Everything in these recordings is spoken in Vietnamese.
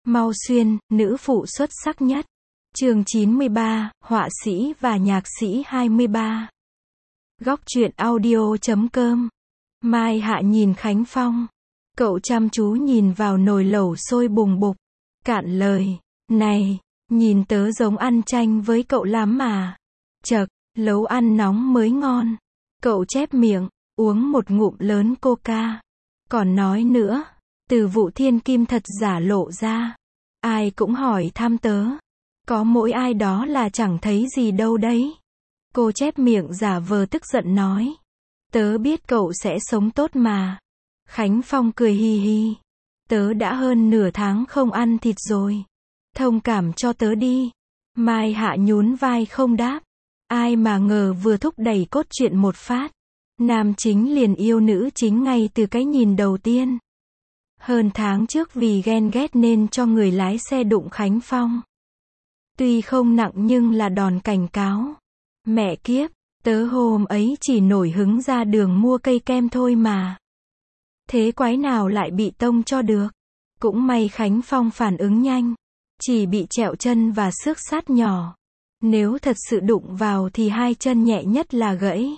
Mau Xuyên, nữ phụ xuất sắc nhất. Chương 93, họa sĩ và nhạc sĩ 23. Góc truyện audio.com. Mai Hạ nhìn Khánh Phong. Cậu chăm chú nhìn vào nồi lẩu sôi bùng bục. Cạn lời. Này, nhìn tớ giống ăn chanh với cậu lắm mà. Chậc, nấu ăn nóng mới ngon. Cậu chép miệng, uống một ngụm lớn coca. Còn nói nữa, từ vụ thiên kim thật giả lộ ra. Ai cũng hỏi thăm tớ. Có mỗi ai đó là chẳng thấy gì đâu đấy. Cô chép miệng giả vờ tức giận nói. Tớ biết cậu sẽ sống tốt mà. Khánh Phong cười hi hi. Tớ đã hơn nửa tháng không ăn thịt rồi. Thông cảm cho tớ đi. Mai Hạ nhún vai không đáp. Ai mà ngờ vừa thúc đẩy cốt truyện một phát. Nam chính liền yêu nữ chính ngay từ cái nhìn đầu tiên. Hơn tháng trước vì ghen ghét nên cho người lái xe đụng Khánh Phong. Tuy không nặng nhưng là đòn cảnh cáo. Mẹ kiếp, tớ hôm ấy chỉ nổi hứng ra đường mua cây kem thôi mà. Thế quái nào lại bị tông cho được. Cũng may Khánh Phong phản ứng nhanh. Chỉ bị trẹo chân và xước sát nhỏ. Nếu thật sự đụng vào thì hai chân nhẹ nhất là gãy.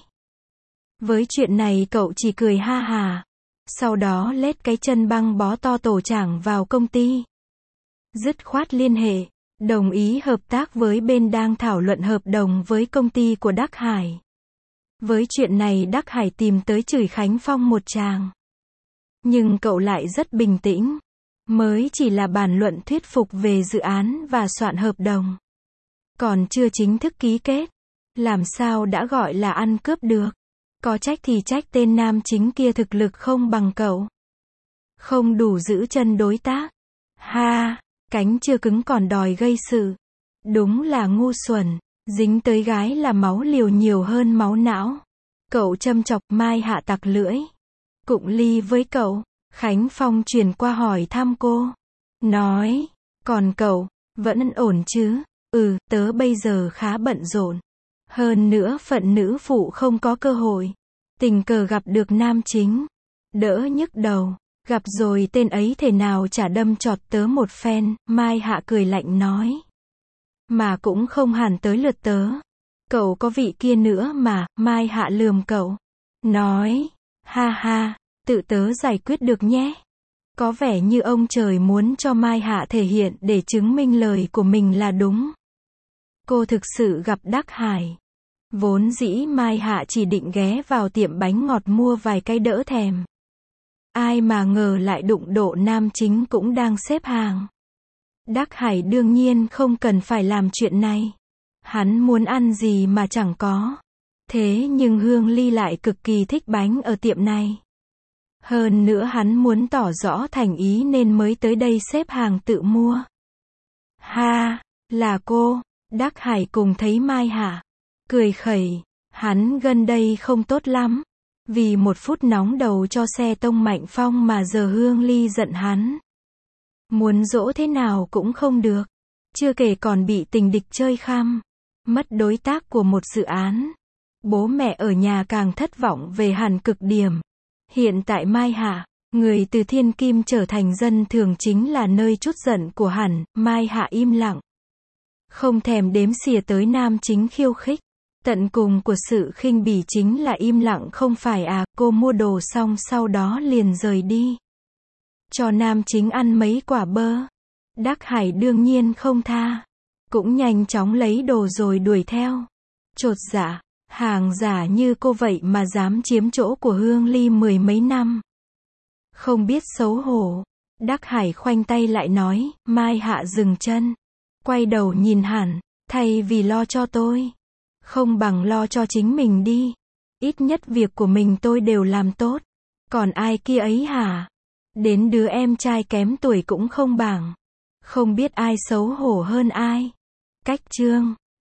Với chuyện này cậu chỉ cười ha hà. Sau đó lết cái chân băng bó to tổ chảng vào công ty. Dứt khoát liên hệ, đồng ý hợp tác với bên đang thảo luận hợp đồng với công ty của Đắc Hải. Với chuyện này Đắc Hải tìm tới chửi Khánh Phong một tràng. Nhưng cậu lại rất bình tĩnh. Mới chỉ là bàn luận thuyết phục về dự án và soạn hợp đồng. Còn chưa chính thức ký kết. Làm sao đã gọi là ăn cướp được. Có trách thì trách tên nam chính kia thực lực không bằng cậu. Không đủ giữ chân đối tác. Ha, cánh chưa cứng còn đòi gây sự. Đúng là ngu xuẩn. Dính tới gái là máu liều nhiều hơn máu não. Cậu châm chọc. Mai Hạ tặc lưỡi. Cụng ly với cậu. Khánh Phong chuyển qua hỏi thăm cô. Nói, còn cậu, vẫn ổn chứ? Tớ bây giờ khá bận rộn. Hơn nữa phận nữ phụ không có cơ hội. Tình cờ gặp được nam chính. Đỡ nhức đầu. Gặp rồi tên ấy thể nào chả đâm chọt tớ một phen. Mai Hạ cười lạnh nói. Mà cũng không hẳn tới lượt tớ. Cậu có vị kia nữa mà. Mai Hạ lườm cậu. Nói, ha ha, tự tớ giải quyết được nhé. Có vẻ như ông trời muốn cho Mai Hạ thể hiện để chứng minh lời của mình là đúng. Cô thực sự gặp Đắc Hải. Vốn dĩ Mai Hạ chỉ định ghé vào tiệm bánh ngọt mua vài cái đỡ thèm. Ai mà ngờ lại đụng độ nam chính cũng đang xếp hàng. Đắc Hải đương nhiên không cần phải làm chuyện này. Hắn muốn ăn gì mà chẳng có. Thế nhưng Hương Ly lại cực kỳ thích bánh ở tiệm này. Hơn nữa hắn muốn tỏ rõ thành ý nên mới tới đây xếp hàng tự mua. Ha, là cô. Đắc Hải cùng thấy Mai Hạ. Cười khẩy. Hắn gần đây không tốt lắm. Vì một phút nóng đầu cho xe tông Mạnh Phong mà giờ Hương Ly giận hắn. Muốn dỗ thế nào cũng không được. Chưa kể còn bị tình địch chơi khăm. Mất đối tác của một dự án. Bố mẹ ở nhà càng thất vọng về hẳn cực điểm. Hiện tại Mai Hạ, người từ thiên kim trở thành dân thường chính là nơi trút giận của hẳn. Mai Hạ im lặng. Không thèm đếm xỉa tới nam chính khiêu khích. Tận cùng của sự khinh bỉ chính là im lặng không phải à. Cô mua đồ xong sau đó liền rời đi. Cho nam chính ăn mấy quả bơ. Đắc Hải đương nhiên không tha. Cũng nhanh chóng lấy đồ rồi đuổi theo. Chột dạ. Hàng giả như cô vậy mà dám chiếm chỗ của Hương Ly mười mấy năm. Không biết xấu hổ. Đắc Hải khoanh tay lại nói. Mai Hạ dừng chân. Quay đầu nhìn hẳn. Thay vì lo cho tôi. Không bằng lo cho chính mình đi. Ít nhất việc của mình tôi đều làm tốt. Còn ai kia ấy hả? Đến đứa em trai kém tuổi cũng không bằng. Không biết ai xấu hổ hơn ai. Cách chương.